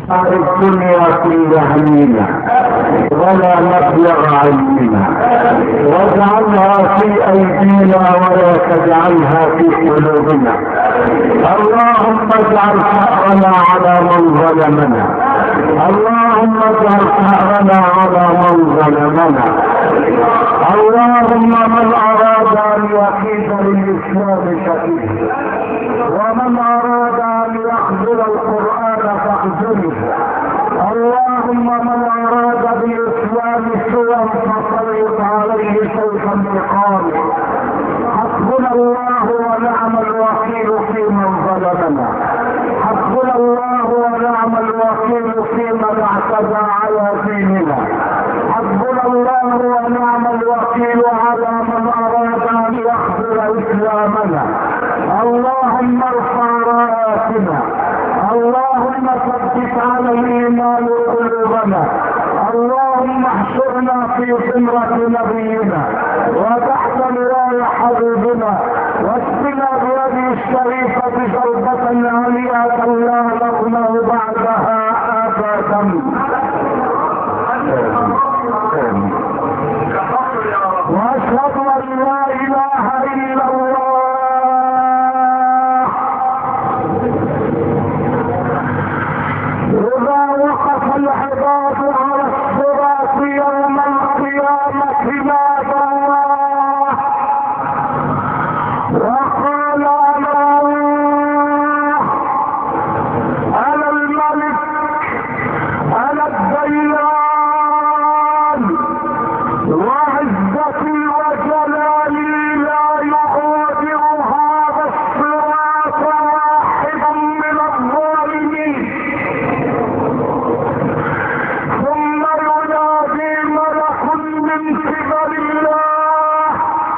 الدنيا في همنا ولا مبلغ علمنا، واجعلها في ايدينا ولا تجعلها في قلوبنا. اللهم اجعل ثأرنا على من ظلمنا، اللهم اجعل ثأرنا على من ظلمنا. اللهم من اراد ان يكيد للاسلام فكيد، ومن اراد ان يخذل القرآن فاخذله. اللهم من اراد بالاسلام سوءا فسلط عليه سيف انتقام. حسبنا الله ونعم الوكيل في من ظلمنا، حسبنا الله ونعم الوكيل في من اعتدى على ديننا، حسبنا الله ونعم الوكيل على من اراد ان يخذل اسلامنا. اللهم ارفع راياتنا، اللهم ثبت على الايمان قلوبنا، اللهم احشرنا في زمرة نبينا وتحت لواء حبيبنا، واسقنا بيده الشريفة شربة هنيئة لا نظمأ بعدها ابدا. واشهد ان لا اله الا الله. اذا وقف العباد على الصراط يوم القيامة نادى الله وقال انا الملك، انا الديان، وعزتي وجلالي لا يغادر هذا الصراط واحد من الظالمين. ثم ينادي ملك من قبل الله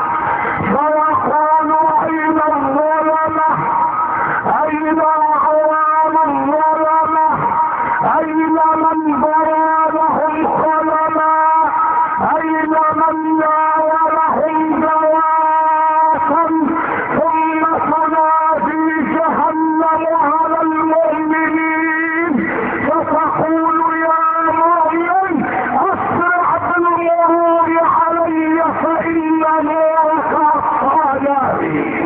فيقول اين الظلمة، اين اعوان الظلمة، اين من برى لهم خلما، اين من ناولهم دواء. ثم تنادي جهنم على المؤمنين فتقول يا مؤمن اسرع بالمرور علي فان نورك اطفالي.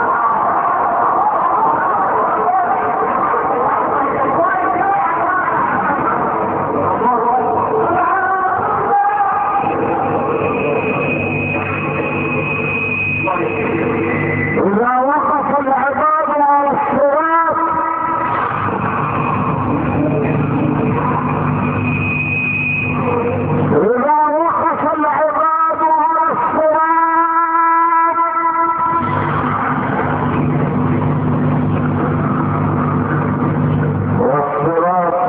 إذا وقف العباد على الصراط إذا وقف العباد على الصراط والصراط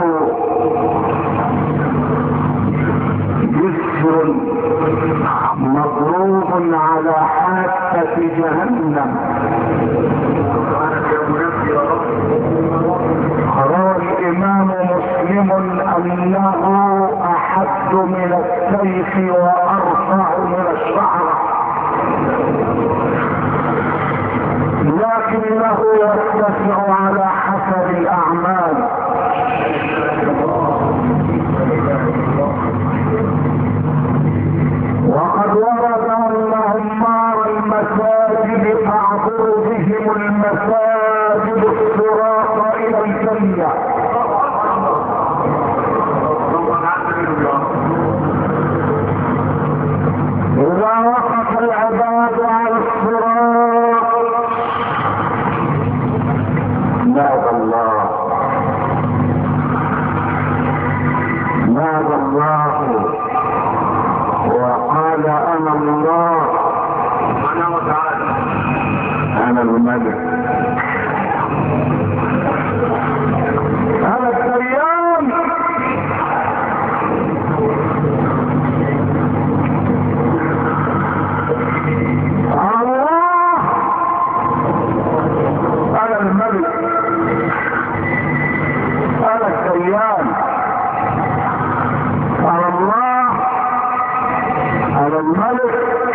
جسر مضروب على حافة جهنم. روى الامام مسلم انه احد من السيف وارفع من الشعر، لكنه يتسع على حسب الاعمال. وقد ورد انهم نار المساجد تعبر بهم المساجد الصراط الى الجنة. اذا وقف العباد على الصراط نادى الله، نادى الله وقال انا الله، انا الملك، انا الديان. الله انا الملك، انا الديان، انا الله، انا الملك،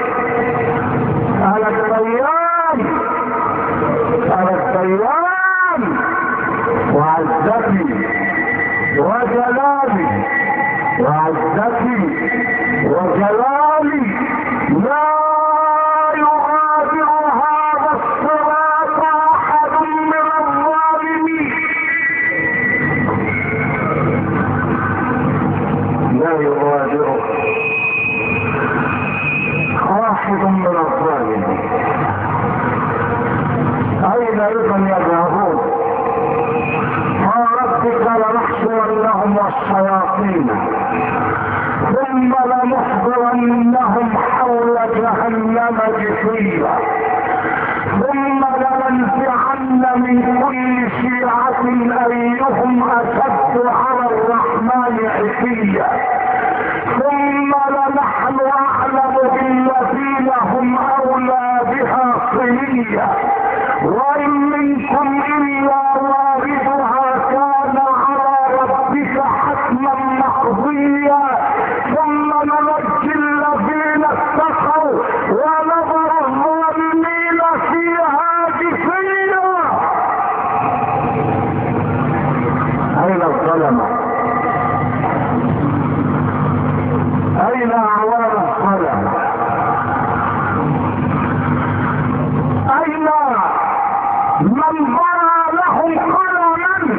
انا الديان، انا الديان، وعزتي وجلالي وعزتي وجلالي لا يغادر هذا الصراط احد من الظالمين، لا يغادر واحد من الظالمين. اين ايضا يذهبون؟ فربك لنحشرنهم والشياطين ثم لنحضرنهم حول جهنم جثيا ثم لننزعن من كل شيعة ايهم اشد على الرحمن عتيا ثم لنحن اعلم بالذين هم اولى بها صليا وان منكم الا واردها كان على ربك حتما مقضيا ثم ننجي الذين اتقوا ونذر الظالمين فيها جثيا. اين الظلمه؟ اين اعوان الظلمه؟ اين من ضرى لهم قلما؟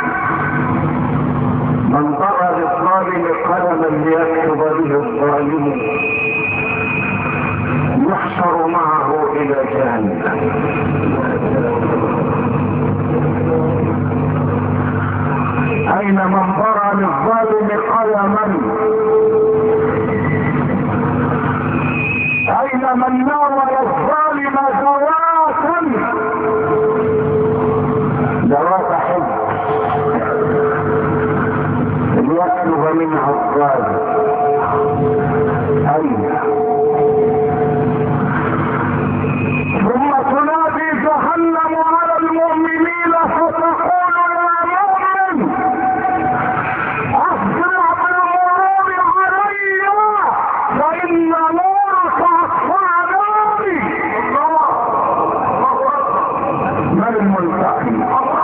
من ضرى للظالم قلما ليكتب به الظالم يحشر معه الى جهنم. اين من ضرى للظالم قلما؟ اين من ناول الظالم ذوات حب ليكتب منها الظالم؟ اين؟ ثم تنادي جهنم على المؤمنين فتقول يا مؤمن اسرع بالمرور علي فان نورك اطفى ناري. من الملتقي؟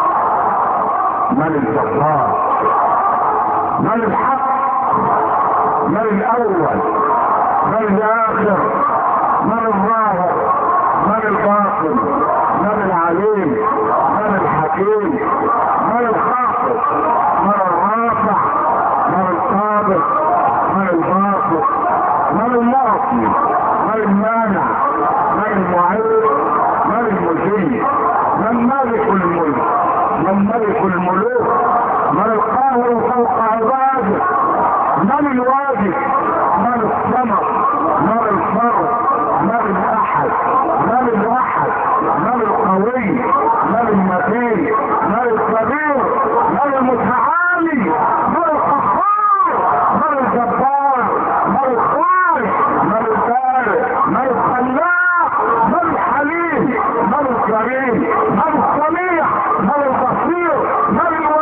من الجبار؟ من الحق؟ من الاول؟ من الاخر؟ من الظاهر؟ من الباطن؟ من العليم؟ من الحكيم؟ من الخافض؟ من الرافع؟ من القابض؟ من الباسط؟ من المعطي؟ من المانع؟ من المعز؟ من المجيب؟ من مالك الملك؟ من ملك الملوك؟ من القاهر فوق عباده؟ من الواجب؟ من الصمد؟ من الفرد؟ من الاحد؟ من الاحد؟ من القوي؟ من المتين؟ من الكبير؟ من المتعالي؟ من القهار؟ من الجبار؟ من الخالق؟ من البارئ؟ من الخلاق؟ من الحليم؟ من الكريم؟ من السميع؟ من البصير؟ من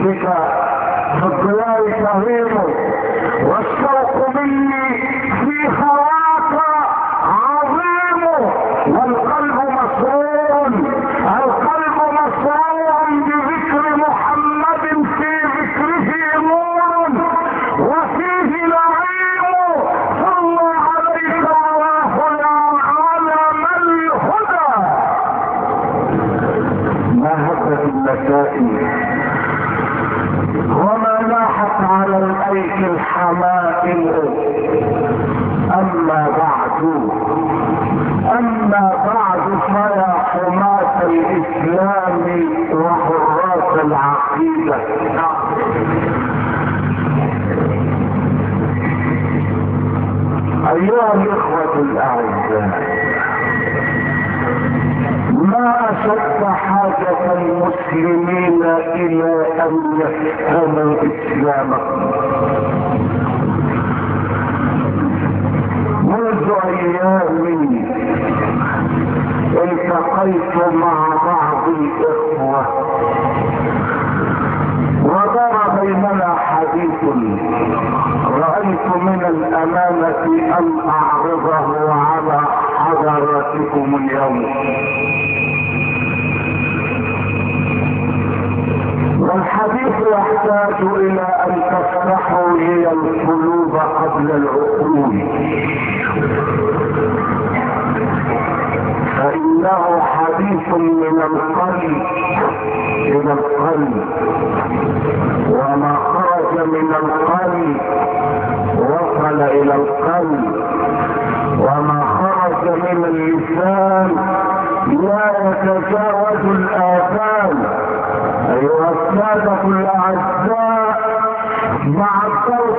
بك في الضياء شهير، والشوق مني في هواك عظيم، والقلب مسرور، القلب مسرور بذكر محمد، في ذكره نور وفيه نعيم، صلى عليك الله يا عالم الهدى. ما هبت النسائم وما لاحت على الايك الحمائم، اما بعد فيا حماة الاسلام وحراس العقيدة، ايها الاخوة الاعزاء، ما اشد حاجة المسلمين الى ان يفهموا اسلامهم. منذ ايام التقيت مع بعض الاخوة ودار بيننا حديث، رأيت من الامانة ان اعرضه على حضراتكم اليوم. والحديث يحتاج الى ان تفتحوا لي القلوب قبل العقول، فانه حديث من القلب الى القلب، وما خرج من القلب وصل الى القلب، وما خرج من اللسان لا يتجاوز الآثام. ايها السادة الاعزاء، مع الدرس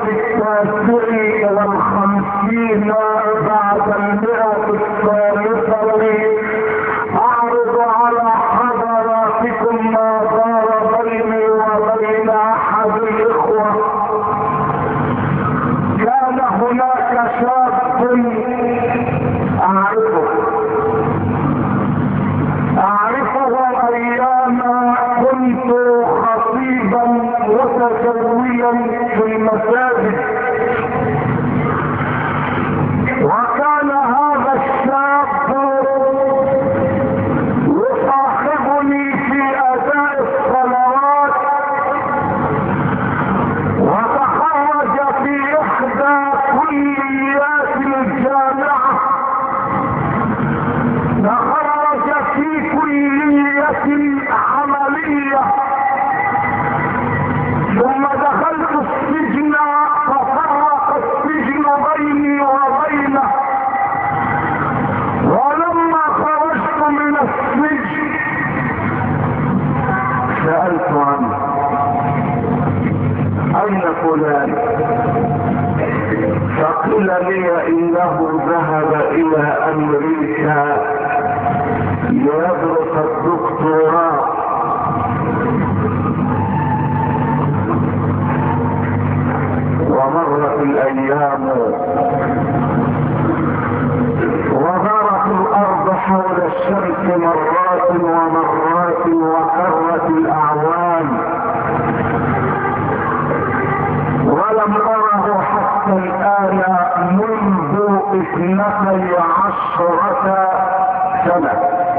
59 بعد 100 الثالثة اعرض على حضراتكم ما دار بيني وبين احد الاخوة. كان هناك شاب اعرفه ايام كنت خطيبا متسويا في المساجد، وكان هذا الشاب يصاحبني في اداء الصلوات، وتخرج في احدى كليات الجامعة، تخرج في كلية عملية، ثم دخلت السجن ففرق السجن بيني وبينه، ولما خرجت من السجن سألت عنه: اين فلان؟ فقيل لي انه ذهب الى امريكا ليدرس الدكتوراه. ومرت الايام ودارت الارض حول الشمس مرات ومرات، وكرت الاعوام، ولم اره حتى الان منذ 12 سنة.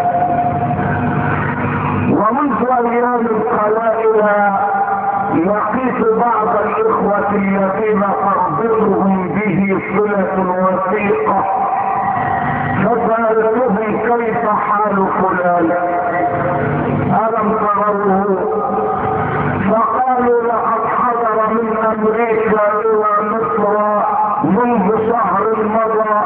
ومنذ ايام قلائل لقيت بعض الاخوة الذين تربطهم به صلة وثيقة، فسألتهم: كيف حال فلان؟ ألم تروه؟ فقالوا: لقد حضر من امريكا الى مصر منذ شهر مضى.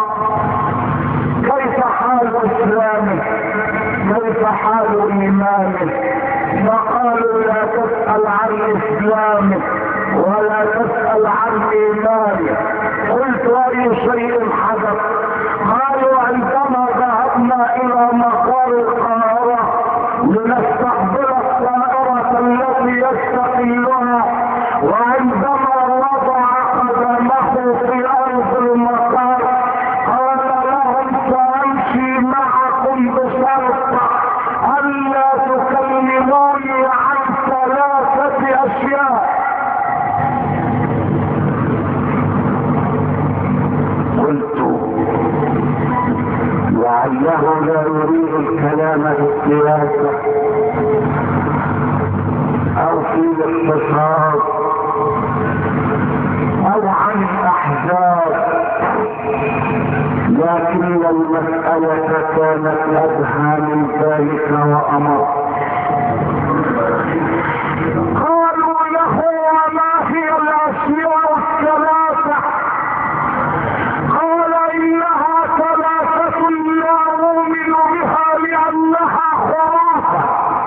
كيف حال اسلامه؟ كيف حال ايمانه؟ فقالوا: لا تسأل عن اسلامه ولا تسأل عن ايمانه. قلت: اي شيء حدث؟ قالوا: عندما ذهبنا الى مطار القاهرة لنستقبل الطائرة التي يستقلها، وعندما وضع قدمه في ارض المطار قال لهم: سامشي معكم بشرط الا تكلموني عن 3 الاقتصاد او عن احزاب، لكن المسألة كانت ادهى من ذلك وامر. قالوا له وما هي الاشياء الثلاثة؟ قال انها ثلاثة لا نؤمن بها لانها خرافة: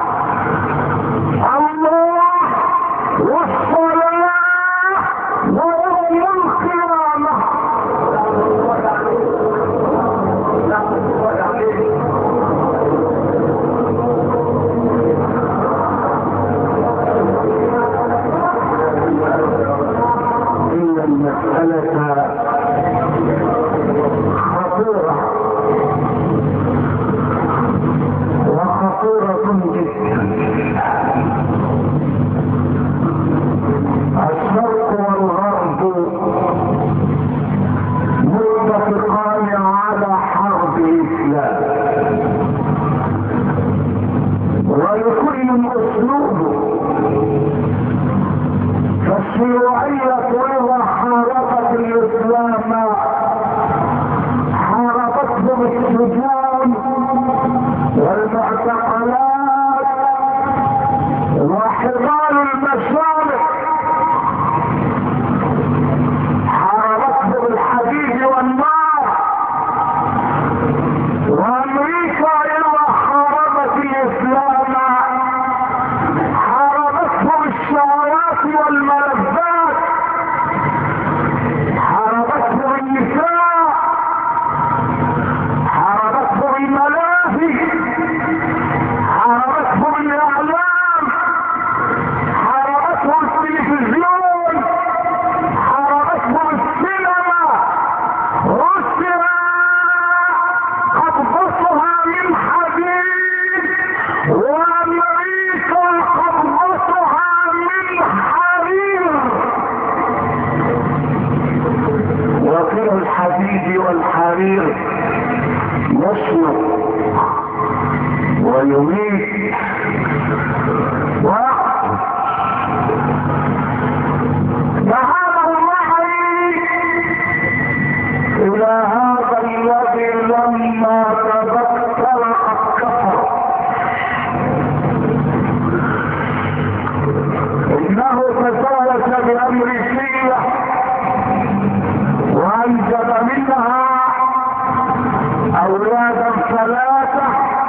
الله والصلاة ويوم القيامة. إن المسألة خطيرة وخطيرة جدا. الشرق والغرب متفقان على حرب الإسلام، ولكل اسلوب. فالشيوعية إذا حاربت الإسلام حاربته بالسجون والمعتقلات وحضار المشارق، حاربته بالحديد والنار. وامريكا اذا حاربت الاسلام حاربته بالشعارات والملذات، حاربته بالنساء، حاربته بالملاهي، حاربته بالاعلام، حاربته بالتلفزيون، حاربته بالسينما. روسيا قبضتها من حديد، وامريكا قبضتها من حرير. وفي الحديد والحرير يشنق ويميت ويقتل. تعالوا معي الى هذا الذي لما تذكر الكفر انه تزوج بامريكيه وانجب منها اولادا ثلاثه.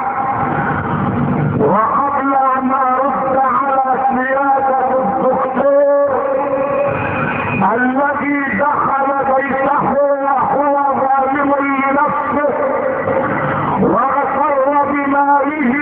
وقبل ان ارد على سياده الدكتور الذي دخل بيته وهو ظالم لنفسه واغتر بماله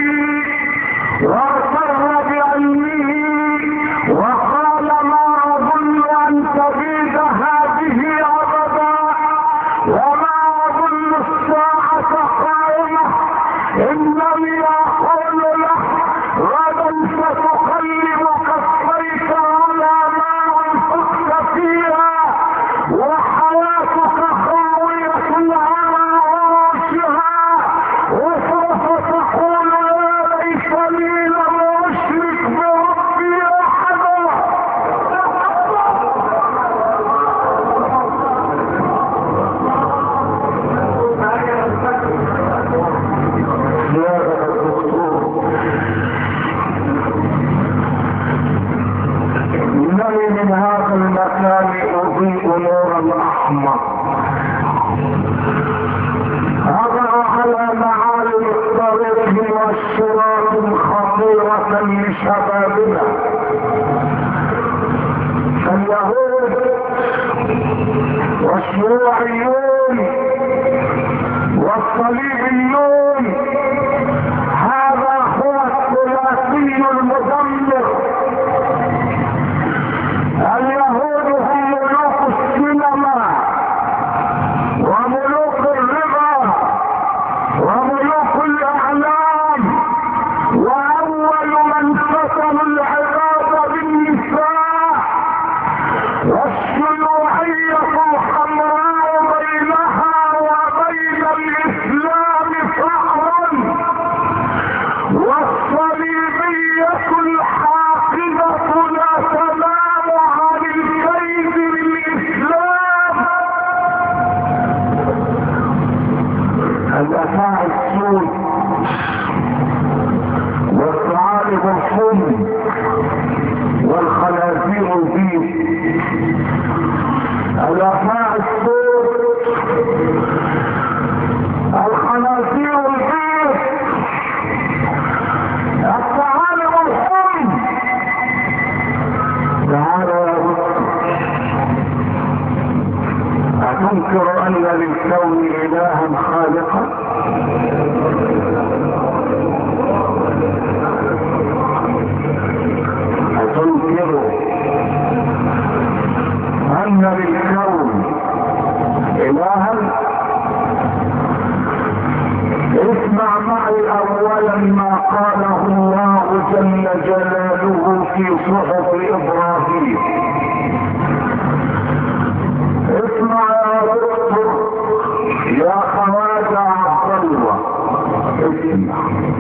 واغتر بعلمه وقال ما اظن ان تبيد هذه ابدا وما اظن الساعه قائمه، انني اقول له غدا ستقلب كفيك على ما انفقت فيها وحياتك خاوية على عرشها، وسوف تقول يا ليتني لم اشرك بربي احدا. زيادة الدكتور، انني من هذا المكان اضيء نورا احمر اضع على معالم الطريق مؤشرات خطيرة لشبابنا. فاليهود والشيوعيون والصليبيون هذا هو الثلاثي المدمر. اليهود هم ملوك السينما للكون إلها خالقا؟ أتنكر أن للكون إلها؟ اسمع معي اولا ما قاله الله جل جلاله في صحف ابراهيم. اسمع يا دكتور يا خواجة عبد الله، اسمع.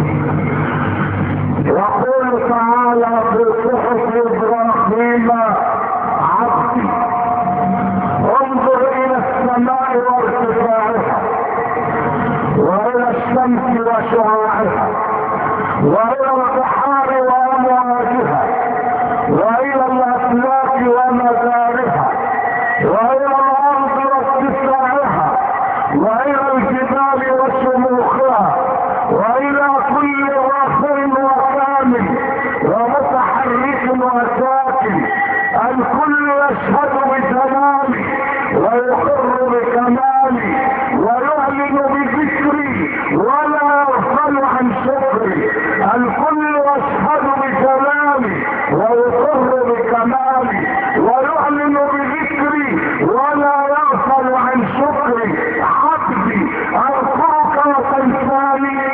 يقول تعالى في صحف ابراهيم: عبدي انظر الى السماء وارتفاعها، والى الشمس وشعاعها، والى البحار وامواجها، والى الافلاك ومدارها، والى الارض واتساعها، والى الجبال وشموخها، والى كل رافع وكامل ومتحرك وساكن. الكل يشهد بجلالي ويقر بكمالي ويعلن بذكري ولا يغفل عن شكري. الكل يشهد بجلالي ويقر بكمالي ويعلن بذكري ولا يغفل عن شكري. عبدي أرفعك وتنساني.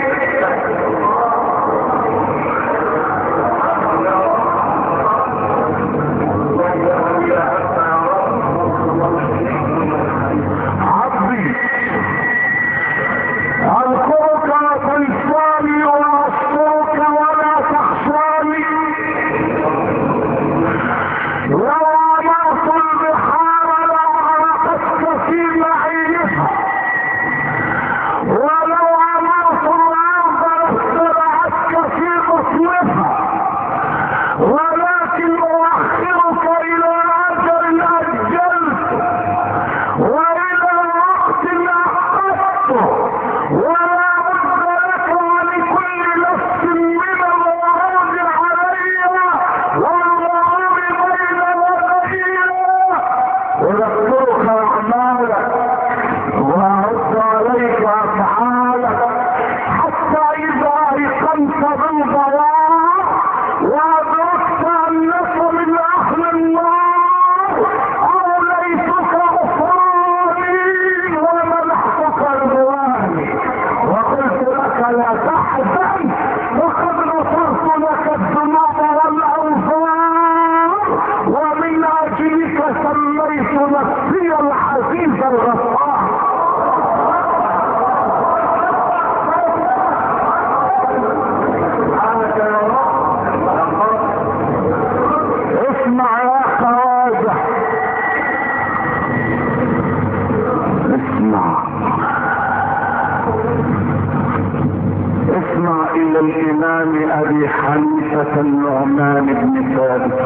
الامام ابي حنيفة النعمان بن ثابت.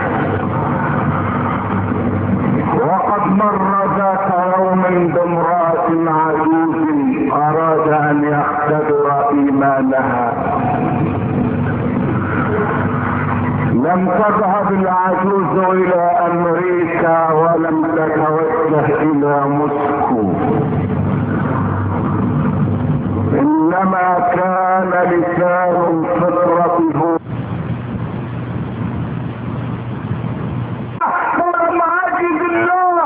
وقد مر ذات يوم بامرأة عجوز اراد ان يختبر ايمانها. لم تذهب العجوز الى امريكا ولم تتوجه الى موسكو، انما كان لسان فطرته عاجز الله.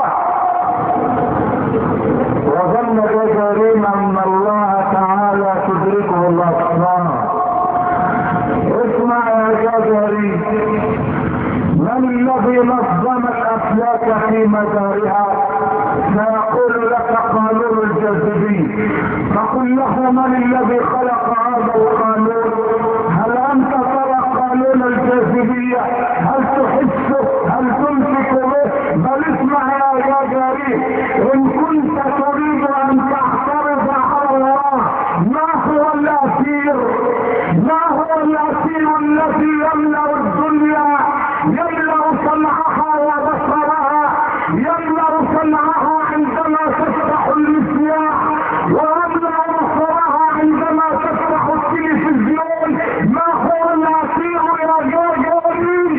وظن جبريل ان الله تعالى تدركه الابصار. اسمع يا جبريل، من الذي نظم الافلاك في مدارها؟ سيقول لك قانون الجاذبية. فقل له من الذي خلق هذا القانون؟ هل انت ترى قانون الجاذبية؟ هل تحسه؟ هل تمسك به؟ بل اسمع يا جبريل، ان كنت تريد ان تعترض على الله، ما هو الاسير؟ ما هو الاسير الذي يملأ الدنيا، يملأ سمعها وبصرها، يملأ سمعها عندما تفتح المذياع، ويملأ بصرها عندما تفتح التلفزيون؟ ما هو الاسير يا جبريل؟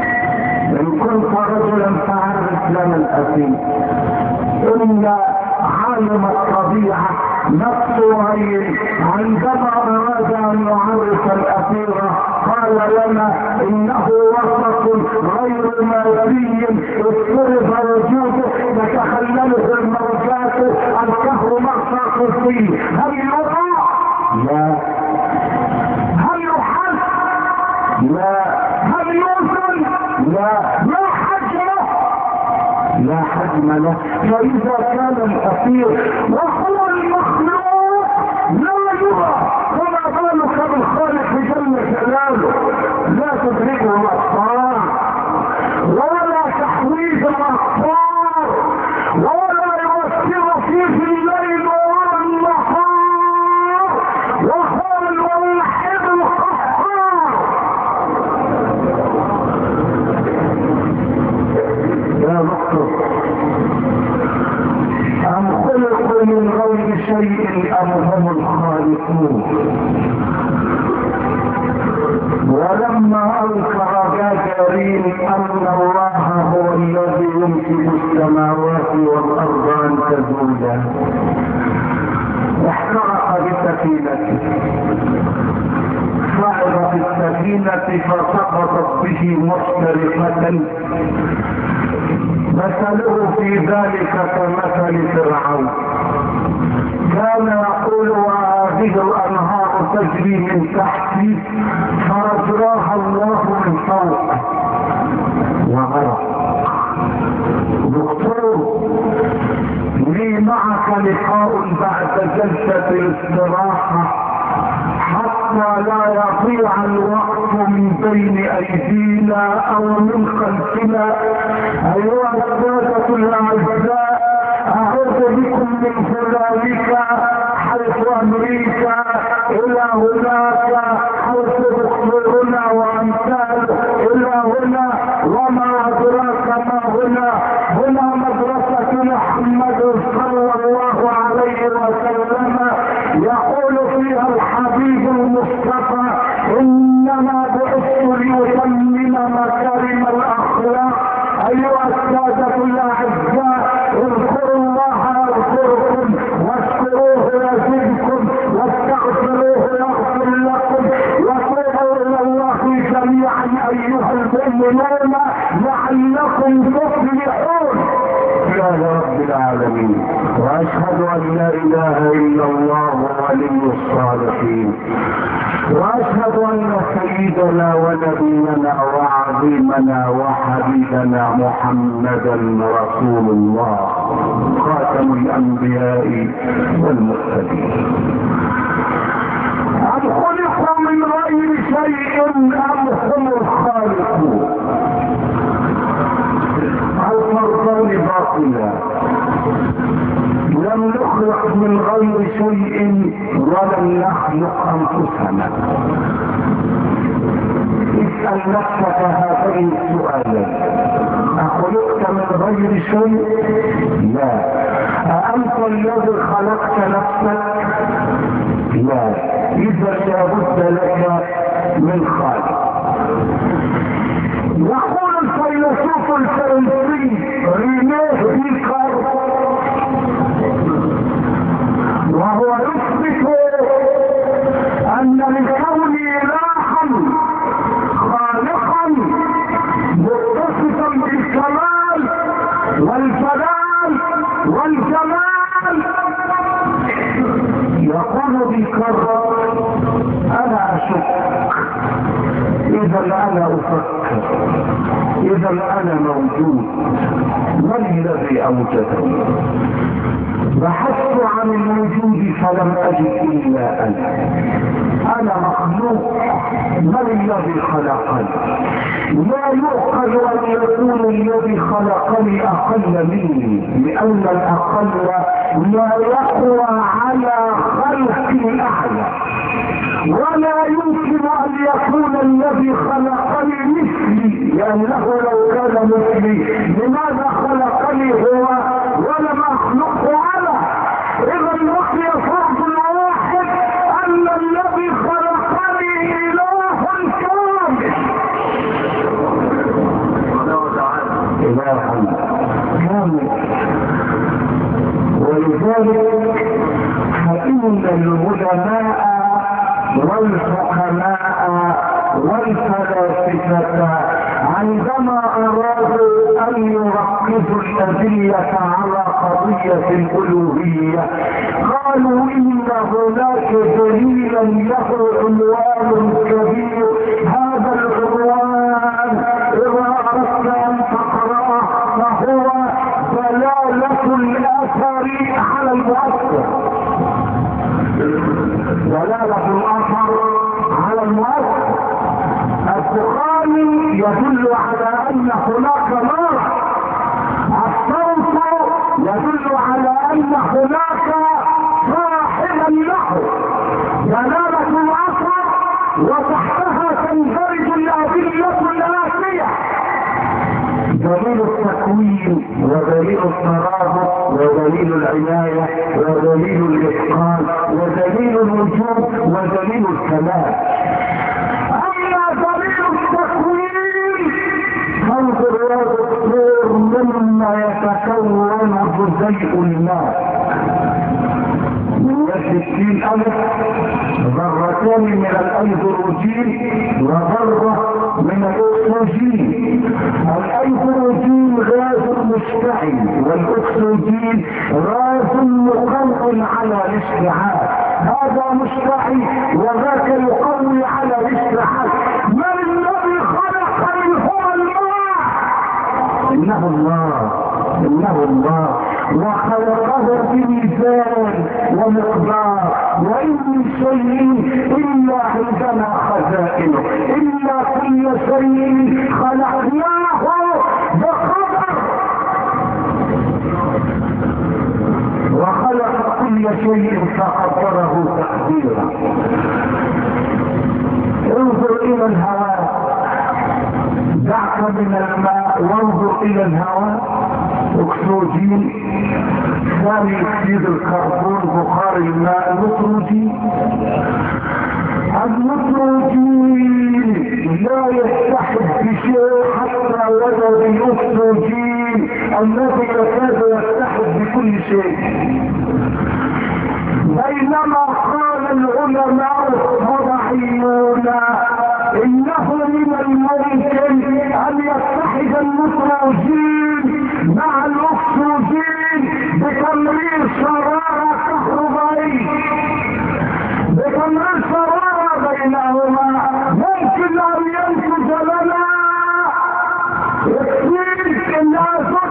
ان كنت رجلا فعرف لنا الاسير. ان عالم الطبيعة نفسه عندما اراد ان يعرف الأثيرة قال لنا انه وسط غير مادي اضطرب وجوده تتخلله الموجات الكهرومغناطيسية فيه. هل يرى؟ لا. هل يحس؟ لا. هل يوزن؟ لا. لا حجمه؟ لا حجم له. فاذا كان الأثير وهو المخلوق لا يرى، فما بالك بالخالق جل جلاله؟ لا تدركه الابصار ولا تحويز الابصار ولا يؤثر فيه الليل ولا النهار، وهو الواحد القهار. يا دكتور، أم خلقوا من غير شيء أم هم الخالقون؟ ولما انكر جابرين ان الله هو الذي يمسك السماوات والارض ان تزولا احترق بسفينته، صعد في السفينة فسقطت به محترقة، مثله في ذلك كمثل فرعون، كان يقول وهذه الانهار تجري من تحتي فاجراها الله من فوق وغرق. دكتور، لي معك لقاء بعد جلسة الاستراحة حتى لا يضيع الوقت من بين ايدينا او من خلفنا. ايها السادة الاعزاء، اعوذ بكم من هنالك حيث امريكا الى هناك حيث دكتورنا وامثاله الى هنا وما ادراك ما هنا. هنا مدرسة محمد صلى الله عليه وسلم، يقول فيها الحبيب المصطفى انما بعثت لاتمم مكارم الاخلاق. ايها السادة الاعزاء، اذكروا الله يذكركم واشكروه يزدكم واستغفروه يغفر لكم وتوبوا الى الله جميعا ايها المؤمنون لعلكم تفلحون. يا رب العالمين، واشهد ان لا اله الا الله ولي الصالحين، واشهد ان سيدنا ونبينا وعظيمنا وحبيبنا محمدا رسول الله خاتم الانبياء والمرسلين. أم خلقوا من غير شيء أم هم الخالقون؟ الفرقان باطلا، لم نخلق من غير شيء ولم نخلق أنفسنا. اسأل نفسك هذين السؤالين: أخلقت من غير شيء؟ لا. أأنت الذي خلقت نفسك؟ لا. إذا لابد لك من خالق. يقول الفيلسوف الفرنسي رينيه ديكارت وهو يثبت أن لكون إلها خالقا متصفا بالكمال والجلال والجمال. يقول ديكارت أنا أشك، إذا أنا أفكر، إذا أنا موجود، من الذي أوجدني؟ بحثت عن الوجود فلم أجد إلا أنا مخلوق، من الذي خلقني؟ لا يعقل أن يكون الذي خلقني أقل مني، لأن الأقل لا يقوى على خلق الأعلى، ولا يمكن أن يكون الذي خلقني مثلي، لأنه لو كان مثلي لماذا خلقني هو ولم أخلقه أنا؟ إذا بقي فرض واحد أن الذي خلقني إله كامل، إله كامل. ولذلك الفلاسفة عندما ارادوا ان يركزوا الادلة على قضية الالوهية قالوا ان هناك دليلا له عنوان كبير. هذا العنوان اذا اردت ان تقرأه فهو دلالة الاثر على المؤثر. دلالة الاثر على المؤثر. الدخان يدل على ان هناك نار، الصوت يدل على ان هناك صاحبا له. دلالة الاثر وتحتها تندرج الادلة الاتية: دليل التكوين ودليل الترابط ودليل العناية ودليل الاتقان ودليل الوجود ودليل الكمال. اما دليل التكوين فانظر يا دكتور مما يتكون جزيء الماء. من 60,000 ذرتان من الايدروجين وذرة من الاكسجين. الايدروجين غاز مشتعل والاكسجين غاز مقوي على الاشتعال. هذا مشتعل وذاك يقوي على الاشتعال. من الذي خلق منهما الماء؟ انه الله، انه الله، وخلقه بميزان ومقدار. وان من شيء الا عندنا خزائنه، الا كل شيء خلقناه بقدر، وخلق كل شيء فقدره تقديرا. انظر الى الهواء، دعك من الماء وانظر الى الهواء. اكسجين، ثاني اكسيد الكربون، بخار الماء، نيتروجين. النيتروجين لا يتحد بشيء حتى ولو الاكسجين الذي يكاد يتحد بكل شيء. بينما قال العلماء الوضعيون انه من الممكن ان يتحد النيتروجين مع الاكسجين بتمرير شرارة كهربائية، بتمرير شرارة بينهما ممكن ان ينتج لنا اكسيد الازوت،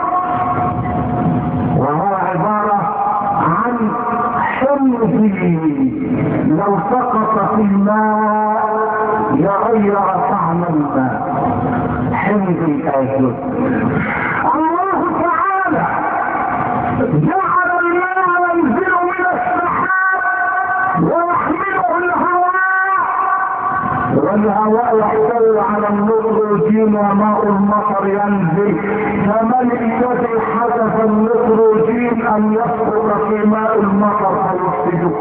وهو عبارة عن حمض لو سقط في الماء يغير طعم الماء. حمض الازوت. الله تعالى جعل الماء ينزل من السحاب ويحمله الهواء، والهواء يحتوي على النيتروجين وماء المطر ينزل. فمن الذي حدث النيتروجين ان يسقط في ماء المطر فيفسده؟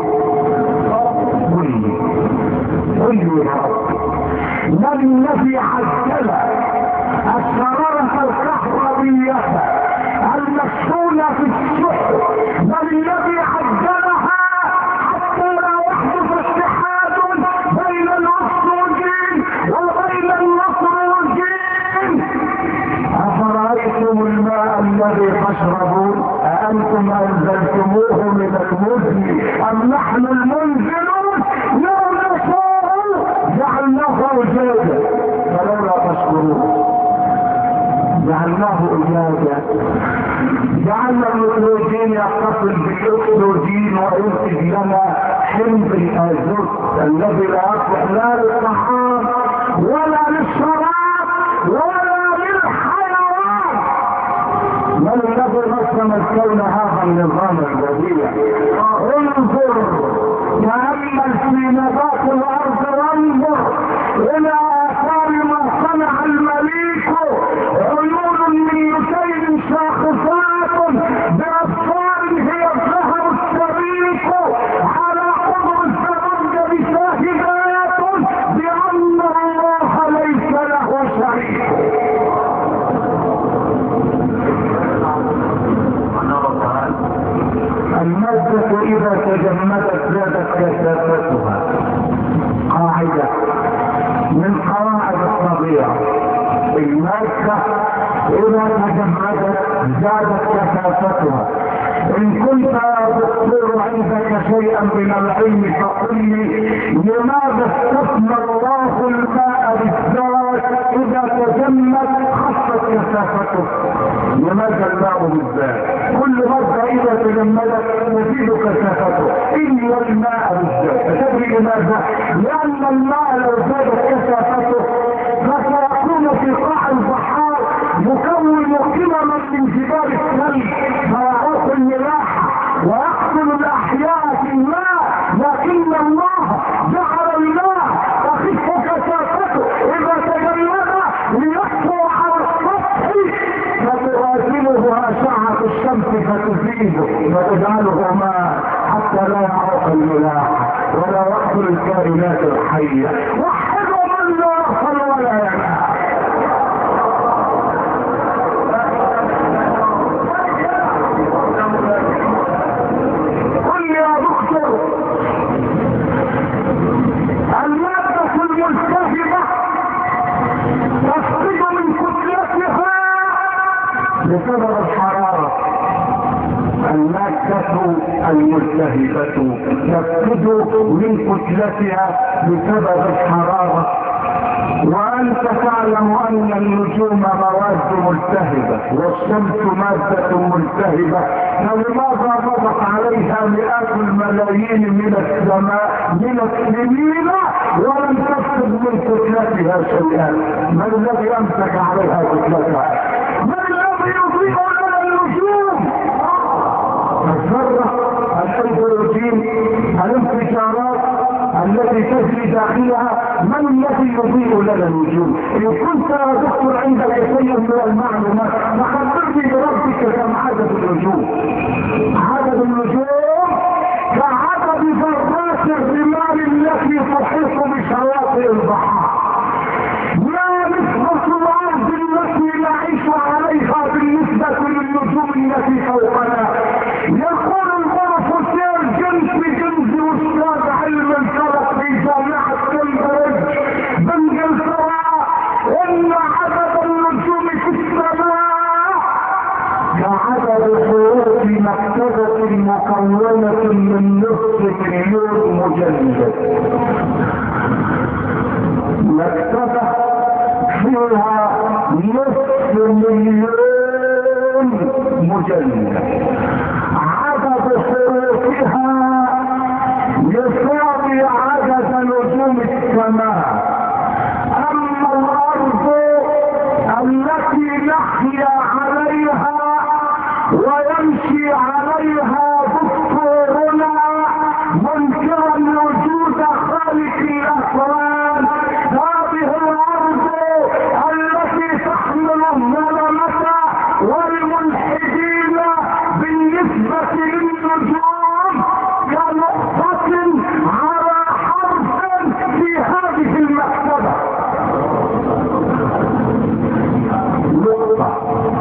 قل لي يا رب، من الذي عجل الشرارة الكهربية المشحونة في السحب؟ من الذي عجلها حتى لا يحدث اتحاد بين الاكسجين وبين النيتروجين؟ افرايتم الماء الذي تشربون اانتم انزلتموه من المزن ام نحن المنزلون؟ لو نشاء جعلناه اجاجا فلولا تشكرون. جعلناه اجاجا، جعلنا النيتروجين يتصل بالاكسجين وينتج لنا حمض الازوت الذي لا يصلح لا للطعام ولا للشراب ولا للحيوان. من الذي نظم الكون هذا النظام البديع؟ انظر، تأمل في نبات الارض وانظر الى اثار ما صنع المليك. عيون من نسيل شاخصات بأبصار هي الذهب السريق، على قدر الزبرجد شاهدات بأن الله ليس له شريك. المادة إذا تجمدت زادت كثافتها. قاعدة من المادة إذا تجمدت زادت كثافتها. إن كنت يا دكتور عندك شيئا من العلم فقل لي لماذا استثنى الله الماء بالذات إذا تجمد خفت كثافته؟ لماذا الماء بالذات؟ كل مادة إذا تجمدت تزيد كثافته إلا الماء بالذات. تدري لماذا؟ لأن الماء لو زادت كثافته فسيكون في قاع البحار مكون قمما من جبال الثلج فيعوق الملاحة ويقتل الأحياء في الماء، لكن الله جعل الماء تخف كثافته إذا تجمد ليحصل على السطح فتغازله أشعة الشمس فتزيده فتجعله ماء حتى لا يعوق الملاحة ولا يقتل الكائنات الحية. وحدوا من لا يصل ولا ينام. قل يا دكتور المادة الملتهبة تفقد من كتلتها بسبب الحرارة. المادة الملتهبة تفقد من كتلتها بسبب الحرارة. وأنت تعلم أن النجوم مواد ملتهبة والشمس مادة ملتهبة، فلماذا ضغط عليها مئات الملايين من السماء من السنين ولم تفقد من كتلتها شيئا؟ من الذي أمسك عليها كتلتها؟ من الذي يضيء لنا النجوم؟ الذرة، الهيدروجين، الانفجارات التي تجري داخلها، من الذي يضيء لنا النجوم؟ ان كنت يا دكتور عندك شيء من المعلومات فخبرني بربك كم عدد النجوم. عدد النجوم كعدد ذرات الرمال التي تحيط بشواطئ البحر. ما نسبة الارض التي نعيش عليها بالنسبة للنجوم التي فوقنا؟ يقول البروفيسور جنس استاذ علم الفلك في جامعة كامبريدج بانجلترا ان عدد النجوم في السماء كعدد حروف مكتبة مكونة من نصف مليون مجلد. مكتبة فيها نصف مليون مجلد، عدد حروفها يساوي عدد نجوم السماء. اما الارض التي نحيا عليها ويمشي عليها دكتورنا منكرا وجود خالق الاكوان، هذه الارض التي تحمل الظلمة والملحدين بالنسبة للنجوم كنقطة على حرف في هذه المكتبة. نقطة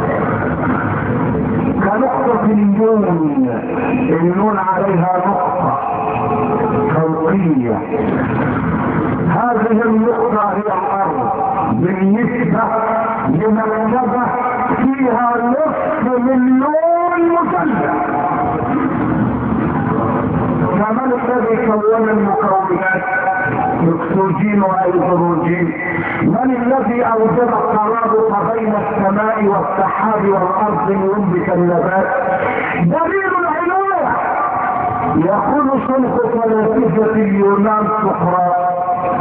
كنقطة النون عليها نقطة فوقية. هذه النقطة هي الأرض بالنسبة لمكتبة فيها نصف مليون مجلد. كمان الذي كون المكونات اكسجين وهيدروجين؟ من الذي اوجد الترابط بين السماء والسحاب والارض لينبت النبات؟ دليل العناية. يقول شيخ فلاسفة اليونان سقراط: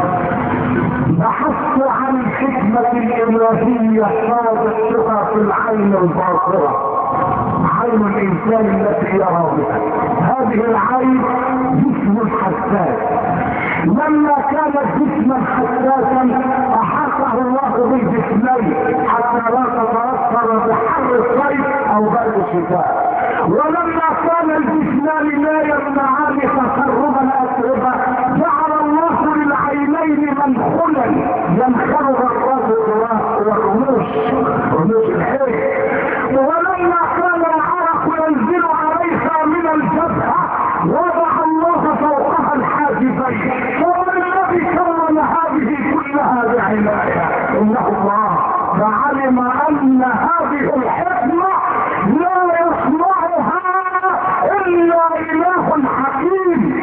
بحثت عن الحكمة الإلهية صادقتها في العين الباصرة، عين الإنسان التي يرى بها. هذه العين جسم حساس، لما كانت جسما حساسا أحاطه الله بالجسمين حتى لا تتأثر بحر الصيف أو برد الشتاء. ولما كان الجسمان لا يمنعان تقرب الأتربة جعل الله للعينين منخلا ينخلها الرجل والرموش الحرج. ولما كان العرق ينزل عليها من الجبهة وضع الله فوقها الحاجبين. ومن الذي كون هذه كلها بعناية؟ إنه الله. فعلم علم ان هذه الحكمة لا يسمعها الا اله حكيم.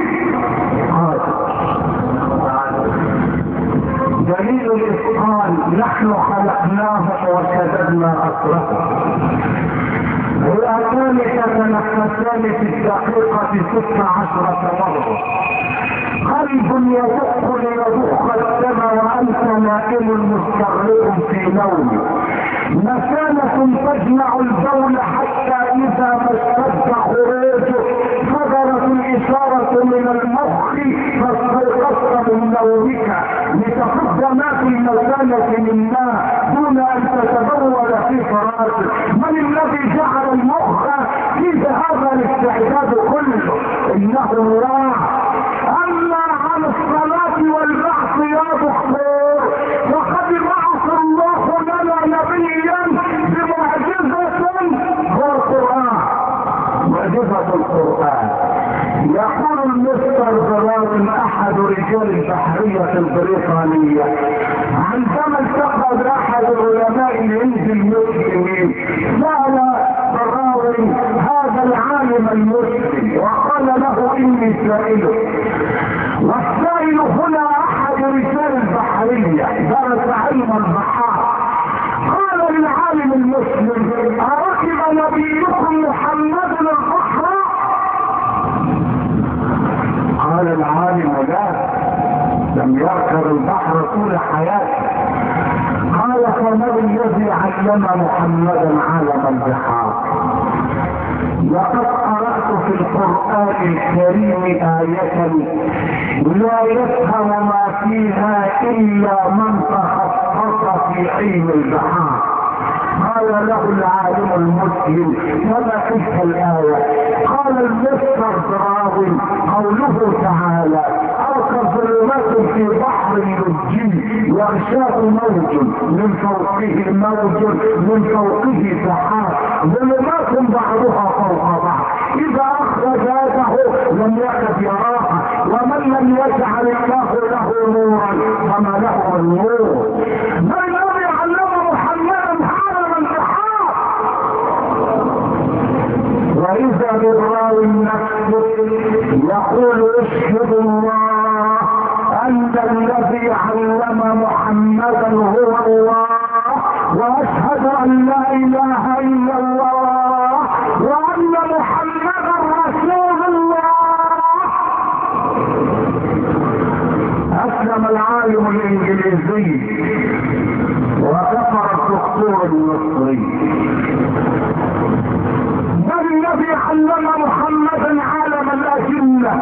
دليل الاتقان نحن خلقناه وشددنا اصله. الآن تتنفسان في الدقيقة 16 مرة. قلب يدق ليضخ الدم وانت نائم مستغرق في نوم. مسالة تجمع البول حتى اذا ما اشتد خروجه صدرت الاشارة من المخ فاستيقظت من نومك لتفض ما في المسالة من ماء دون ان تتبول في فراشك. من الذي جعل المخ في هذا الاستعداد كله؟ انه الله. اما عن الصلاة والبعث يا دكتور وقد بعث الله لنا نبيا بمعجزة هو القرآن. معجزة القرآن. يقول المستر براون احد رجال البحرية البريطانية عندما التقى باحد علماء الهند المسلمين سأل براون هذا العالم المسلم وقال له اني سائله. والسائل هنا احد رجال البحرية درس علم البحار. قال للعالم المسلم اركب نبيكم محمد البحر؟ قال العالم لا، لم يركب البحر طول حياته. قال فمن الذي علم محمدا عالم البحار؟ لقد قرأت في القرآن الكريم آية لا يفهم ما فيها إلا من تخصص في علم البحار. قال له العالم المسلم كما تلك الآية. قال المستر براون قوله تعالى أو كظلمات في بحر لجي يغشاه موج من فوقه موج من فوقه سحاب ظلمات بعضها فوق بعض إذا أخرج يده لم يكد يراها ومن لم يجعل الله له نورا فما له النور. من الذي علم محمدا عالم البحار؟ وإذا بالراوي نفسه يقول اشهد الله أن الذي علم محمدا هو الله وأشهد أن لا إله إلا الله وأن محمدا رسول الله. أسلم العالم الإنجليزي وكفر الدكتور المصري. من الذي علم محمدا عالم الأجنة؟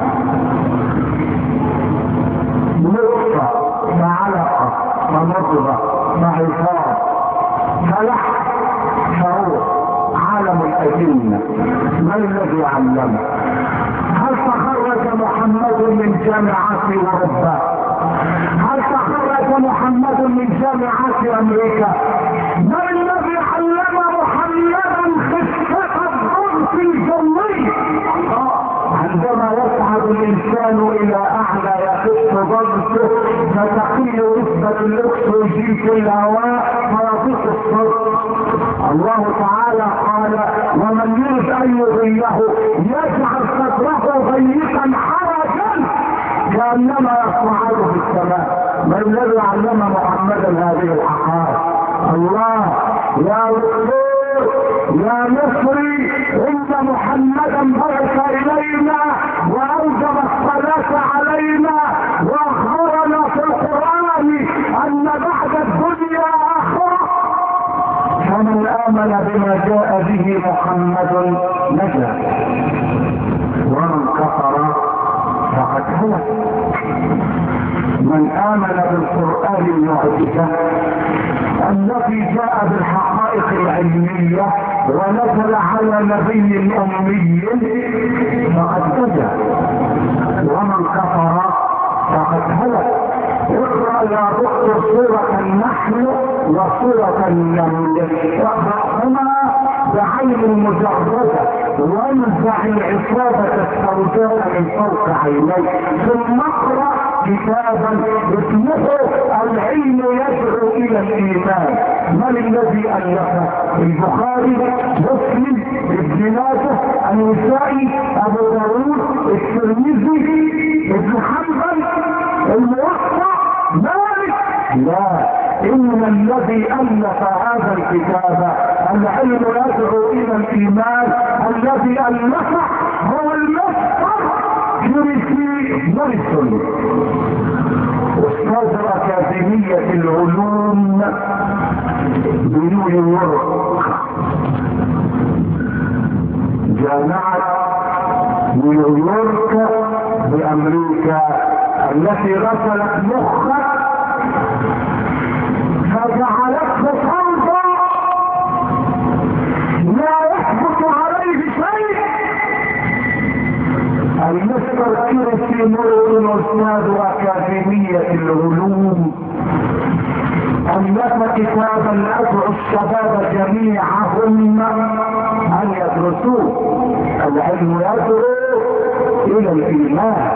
نطفة فعلقة فمضغة فعصار فلحم فروح عالم الأجنة. من الذي علمه؟ هل تخرج محمد من جامعات اوروبا؟ هل تخرج محمد من جامعات امريكا؟ من الذي علم محمدا خفة الضغط الجوي؟ عندما يصعد الانسان الى اعلى يخف ضغطه فتقل نسبة الاكسجين في الهواء فيضيق الصدر. الله تعالى قال ومن يريد ان يغيه يجعل صدره ضيقا حرجا كانما يصعد في السماء. من الذي علم محمدا هذه الحقائق؟ الله. يا دكتور يا مصري ان محمدا بعث الينا واوجب الصلاة علينا واخبرنا في القرآن ان بعد الدنيا اخرة. فمن امن بما جاء به محمد نجا ومن كفر فقد هلك. من امن بالقرآن المعجزة الذي جاء بالحقائق العلمية ونزل على نبي امي فقد نجا ومن كفر فقد هلك. اقرأ يا دكتور سورة النحل وسورة النمل اقرأهما بعين مجردة وانزع العصابة السوداء من فوق عينيك، ثم اقرأ كتابا اسمه العلم يدعو الى الايمان. من الذي الفه؟ البخاري، مسلم، ابن ماجه، النسائي، ابو داود، الترمذي، ابن حنبل، الموطأ، مالك؟ لا، ان الذي الف هذا الكتاب العلم يدعو الى الايمان الذي الفه هو المستر مارسون، استاذ اكاديمية العلوم بنيويورك، جامعة نيويورك بامريكا، التي غسلت مخك فجعلته صلبا لا يثبت عليه شيء. المستر كيرسي مورون استاذ اكاديمية العلوم الف كتابا ادعو الشباب جميعهم ان يدرسوه، العلم يدعو الى الايمان.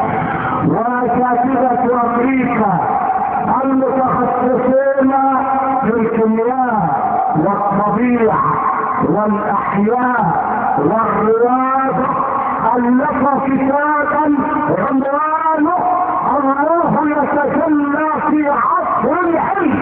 واساتذة امريكا المتخصصون في الكيمياء والطبيعة والاحياء والرياضة الف كتابا عنوانه الله يتجلى في عصر العلم.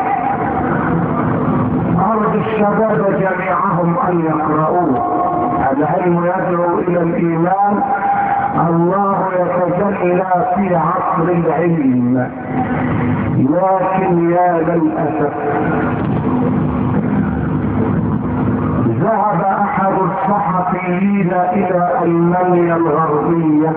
ارجو الشباب جميعهم ان يقرؤوه، العلم يدعو الى الايمان، الله يتجلى في عصر العلم. لكن يا للاسف ذهب احد الصحفيين الى المانيا الغربية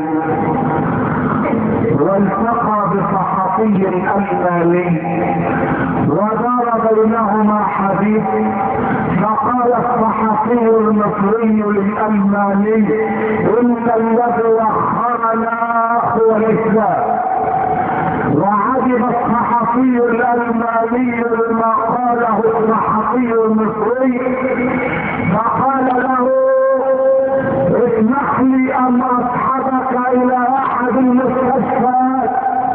والتقى بصحفي الماني ودار بينهما حديث، فقال الصحفي المصري للالماني ان الذي اخرنا هو الاسلام. وعجب الصحفي الالماني لما قاله الصحفي المصري، فقال له اسمح لي ان اصحبك الى احد المستشفيات.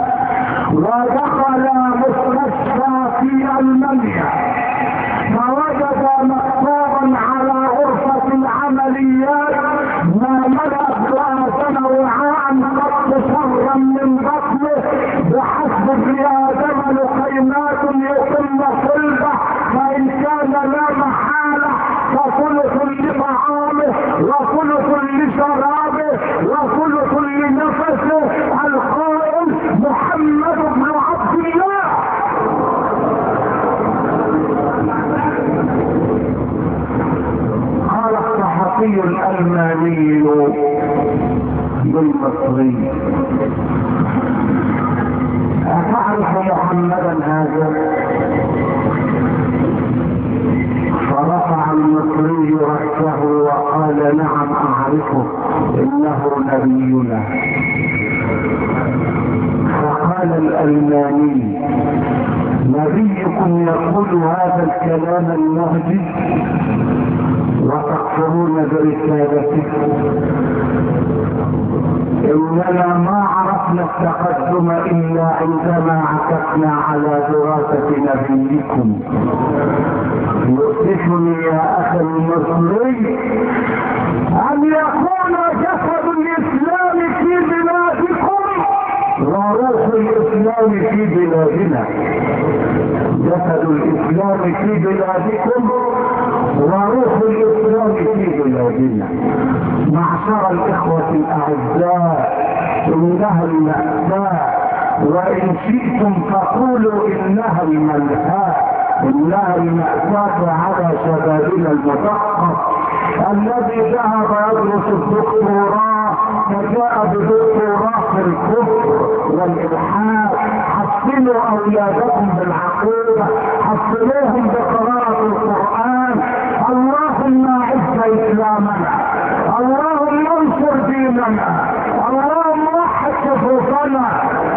ودخل مستشفى في المانيا فوجد مكتوبا على غرفة العمليات ما ملأ ادم وعاء قد شرا من بطنه بحسب ابن ادم لقيمات يتم صلبه، فان كان لا محالة فثلث لطعامه وثلث لشرابه وثلث لنفسه. القائل محمد بن عبد الله. قال الصحفي الالماني بالمصري أتعرف محمدا هذا؟ فرفع المصري رأسه وقال نعم أعرفه، إنه نبينا. فقال الألماني نبيكم يقول هذا الكلام المهجد وتكفرون برسالته؟ اننا ما عرفنا التقدم الا عندما عكفنا على دراسة نبيكم. يؤسفني يا اخي المصري ان يكون جسد الاسلام في بلادكم وروح الاسلام في بلادنا. جسد الاسلام في بلادكم وروح الاسلام في بلادنا. معشر الاخوة الاعزاء، انها المأساة، وان شئتم فقولوا انها الملهاة، انها المأساة على شبابنا المثقف الذي ذهب يدرس الدكتوراه فجاء بدكتوراه في الكفر والالحاد. حصنوا اولادكم بالعقيدة، حصنوهم بقراءة القرآن. اللهم اعز اسلامنا، اللهم انصر ديننا، اللهم وحد صفوفنا،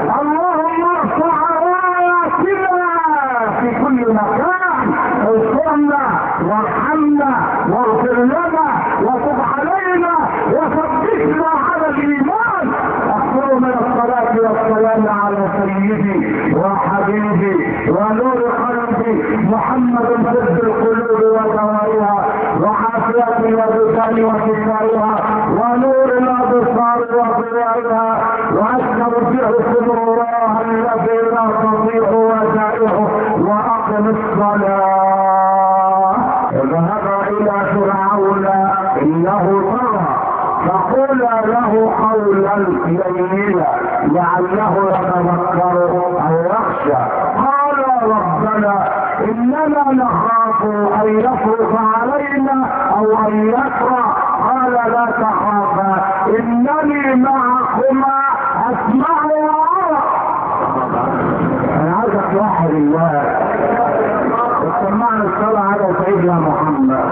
اللهم ارفع راياتنا في كل مكان. ارحمنا وارحمنا واغفر لنا وتب علينا وثبتنا على الايمان. اكثروا من الصلاة والسلام على سيدي وحبيبي ونور قلبي محمد طب القلوب ودوائها وعافية الابدان وشفائها ونور الابصار وضيائها واستودعكم الله الذي لا تضيع ودائعه واقم الصلاة. اذهب الى فرعون انه طغى فقولا له قولا لينا لعله يتذكر او يخشى. قال ربنا اننا نخاف ان يفرط علينا او ان يكره. قال لا تخافا انني معكما اسمع وارى. انا عايزك توحد الله وتسمعنا الصلاه على سيدنا محمد.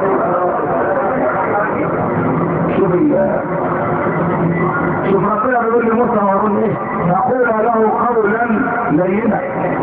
شوف ربنا بيقول لموسى وهارون ايه؟ يقول له قولا لينا،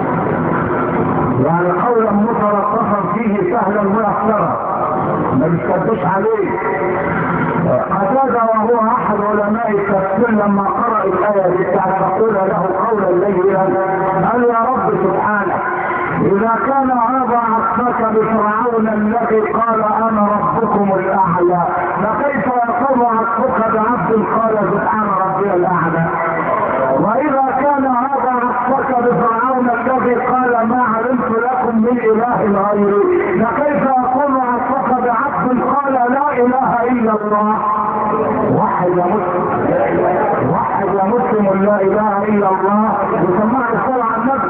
يعني قولا متلطفا فيه سهلا ميسرا ما بيشتدوش عليه. قتادة وهو احد علماء التفسير لما قرأ الآية دي تقول له قولا لينا قال يا رب سبحانه اذا كان هذا عصاك بفرعون الذي قال انا ربكم الاعلى فكيف يكون عصفك بعبد قال سبحان ربي الاعلى؟ واذا كان هذا عصفك بفرعون الذي قال ما علمت لكم من اله غيري فكيف يكون عصفك بعبد قال لا اله الا الله؟ وحد يا مسلم، وحد يا مسلم لا اله الا الله وسمعنا الصلاه على النبي.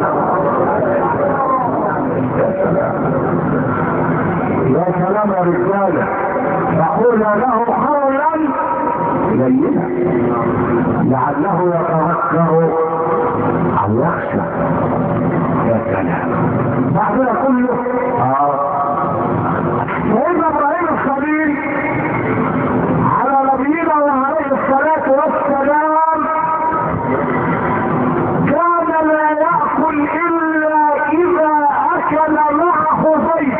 يا سلام يا رجاله. فقول له قولا لينا لعله يتذكر او يخشى. يا سلام بعد ده كله سيدنا ابراهيم الخليل على نبينا وعليه الصلاه والسلام كان لا ياكل الا اذا اكل معه ضيف.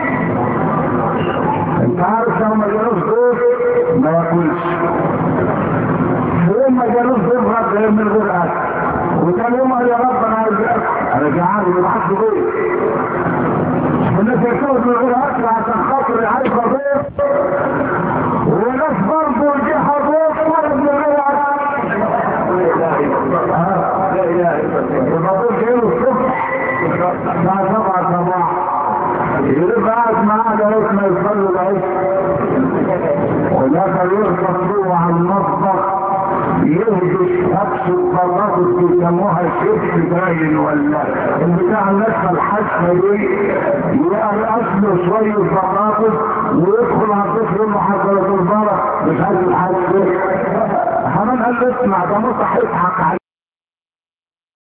انت عارف لو ما جالوش ضيف ما ياكلش، يوم ما جالوش ضيف رد من غير اكل، وكان يوم قال يا رب انا عايز اكل انا جعان وبعت ضيف. الناس يرتبط من غير اكل عشان خاطر يعرف ضيف، وناس برضه يجيها ضيف طلب من غير اكل. لا اله الا الله. يبقى ضيف جايله الصبح بعد 7 صباح يبقى قاعد معاه لغايه ما يصلي العشاء، وذاك يركب جوه على المطبخ يهدش نفس البطاطس بيسموها شيبس باين ولا البتاع الناشفه الحشفه دي يقرقش له شويه بطاطس ويدخل على الطفل يقول له حضرة البركه مش عايز الحشفه. حمام قال له اسمع ده مصح يضحك عليك.